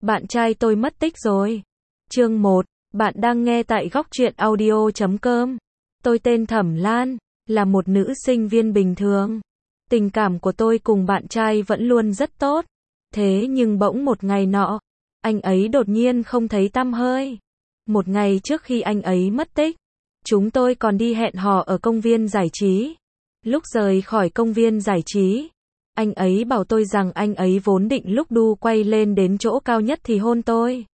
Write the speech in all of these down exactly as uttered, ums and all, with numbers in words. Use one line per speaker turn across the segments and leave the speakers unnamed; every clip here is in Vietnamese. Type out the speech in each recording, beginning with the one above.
Bạn trai tôi mất tích rồi. Chương một. Bạn đang nghe tại góc truyện audio chấm com. Tôi tên Thẩm Lan, là một nữ sinh viên bình thường. Tình cảm của tôi cùng bạn trai vẫn luôn rất tốt. Thế nhưng bỗng một ngày nọ, anh ấy đột nhiên không thấy tăm hơi. Một ngày trước khi anh ấy mất tích, chúng tôi còn đi hẹn hò ở công viên giải trí. Lúc rời khỏi công viên giải trí, anh ấy bảo tôi rằng anh ấy vốn định lúc đu quay lên đến chỗ cao nhất thì hôn tôi.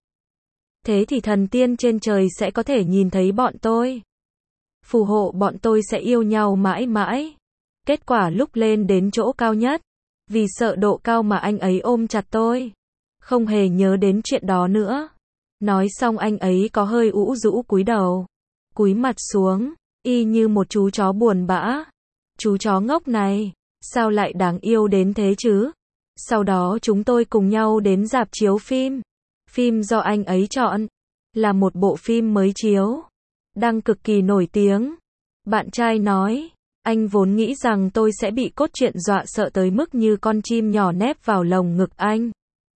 Thế thì thần tiên trên trời sẽ có thể nhìn thấy bọn tôi. Phù hộ bọn tôi sẽ yêu nhau mãi mãi. Kết quả lúc lên đến chỗ cao nhất, vì sợ độ cao mà anh ấy ôm chặt tôi. Không hề nhớ đến chuyện đó nữa. Nói xong anh ấy có hơi ủ rũ cúi đầu. Cúi mặt xuống, y như một chú chó buồn bã. Chú chó ngốc này, sao lại đáng yêu đến thế chứ? Sau đó chúng tôi cùng nhau đến rạp chiếu phim. Phim do anh ấy chọn, là một bộ phim mới chiếu, đang cực kỳ nổi tiếng. Bạn trai nói, anh vốn nghĩ rằng tôi sẽ bị cốt truyện dọa sợ tới mức như con chim nhỏ nép vào lồng ngực anh.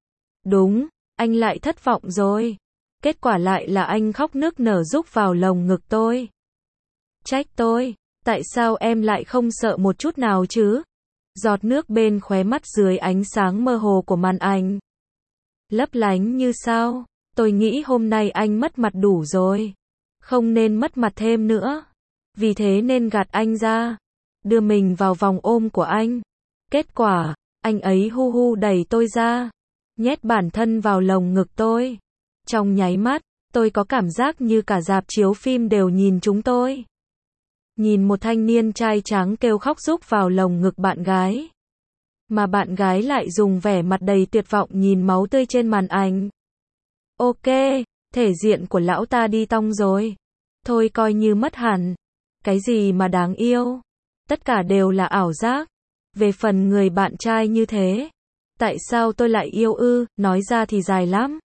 Đúng, anh lại thất vọng rồi. Kết quả lại là anh khóc nức nở rúc vào lồng ngực tôi. Trách tôi, tại sao em lại không sợ một chút nào chứ? Giọt nước bên khóe mắt dưới ánh sáng mơ hồ của màn ảnh lấp lánh như sao. Tôi nghĩ hôm nay anh mất mặt đủ rồi, không nên mất mặt thêm nữa. Vì thế nên gạt anh ra, đưa mình vào vòng ôm của anh. Kết quả, anh ấy hu hu đẩy tôi ra, nhét bản thân vào lồng ngực tôi. Trong nháy mắt, tôi có cảm giác như cả rạp chiếu phim đều nhìn chúng tôi. Nhìn một thanh niên trai tráng kêu khóc rúc vào lồng ngực bạn gái. Mà bạn gái lại dùng vẻ mặt đầy tuyệt vọng nhìn máu tươi trên màn ảnh. Ok, thể diện của lão ta đi tong rồi. Thôi coi như mất hẳn. Cái gì mà đáng yêu. Tất cả đều là ảo giác. Về phần người bạn trai như thế, tại sao tôi lại yêu ư, nói ra thì dài lắm.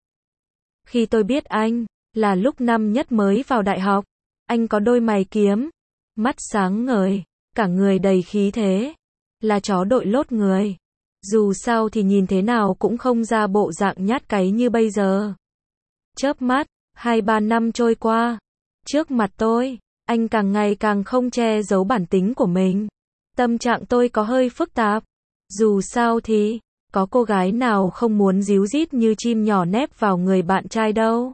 Khi tôi biết anh, là lúc năm nhất mới vào đại học. Anh có đôi mày kiếm, mắt sáng ngời, cả người đầy khí thế. Là chó đội lốt người. Dù sao thì nhìn thế nào cũng không ra bộ dạng nhát cáy như bây giờ. Chớp mắt, hai ba năm trôi qua. Trước mặt tôi, anh càng ngày càng không che giấu bản tính của mình. Tâm trạng tôi có hơi phức tạp. Dù sao thì, có cô gái nào không muốn díu dít như chim nhỏ nép vào người bạn trai đâu.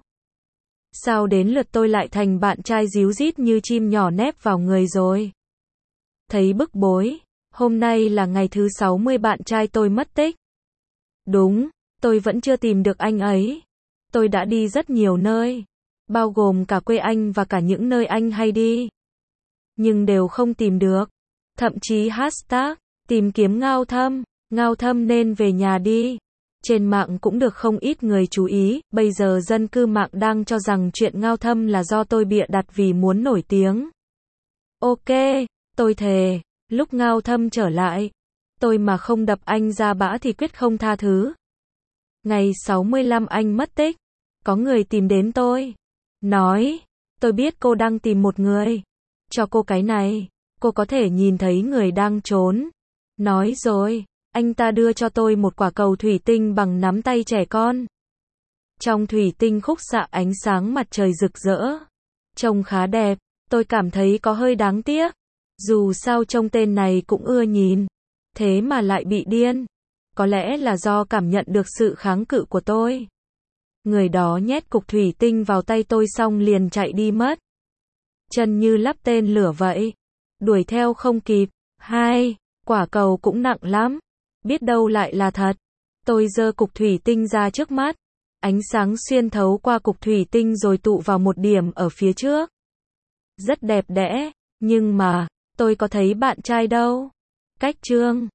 Sao đến lượt tôi lại thành bạn trai díu dít như chim nhỏ nép vào người rồi? Thấy bức bối. Hôm nay là ngày thứ sáu mươi bạn trai tôi mất tích. Đúng, tôi vẫn chưa tìm được anh ấy. Tôi đã đi rất nhiều nơi, bao gồm cả quê anh và cả những nơi anh hay đi. Nhưng đều không tìm được. Thậm chí hashtag, tìm kiếm Ngao Thâm, Ngao Thâm nên về nhà đi. Trên mạng cũng được không ít người chú ý, bây giờ dân cư mạng đang cho rằng chuyện Ngao Thâm là do tôi bịa đặt vì muốn nổi tiếng. Ok, tôi thề. Lúc Ngao Thâm trở lại, tôi mà không đập anh ra bã thì quyết không tha thứ. Ngày sáu mươi lăm anh mất tích, có người tìm đến tôi. Nói, tôi biết cô đang tìm một người. Cho cô cái này, cô có thể nhìn thấy người đang trốn. Nói rồi, anh ta đưa cho tôi một quả cầu thủy tinh bằng nắm tay trẻ con. Trong thủy tinh khúc xạ ánh sáng mặt trời rực rỡ. Trông khá đẹp, tôi cảm thấy có hơi đáng tiếc. Dù sao trông tên này cũng ưa nhìn, thế mà lại bị điên. Có lẽ là do cảm nhận được sự kháng cự của tôi. Người đó nhét cục thủy tinh vào tay tôi xong liền chạy đi mất. Chân như lắp tên lửa vậy. Đuổi theo không kịp. Hai, quả cầu cũng nặng lắm. Biết đâu lại là thật. Tôi giơ cục thủy tinh ra trước mắt. Ánh sáng xuyên thấu qua cục thủy tinh rồi tụ vào một điểm ở phía trước. Rất đẹp đẽ, nhưng mà tôi có thấy bạn trai đâu. Cách chương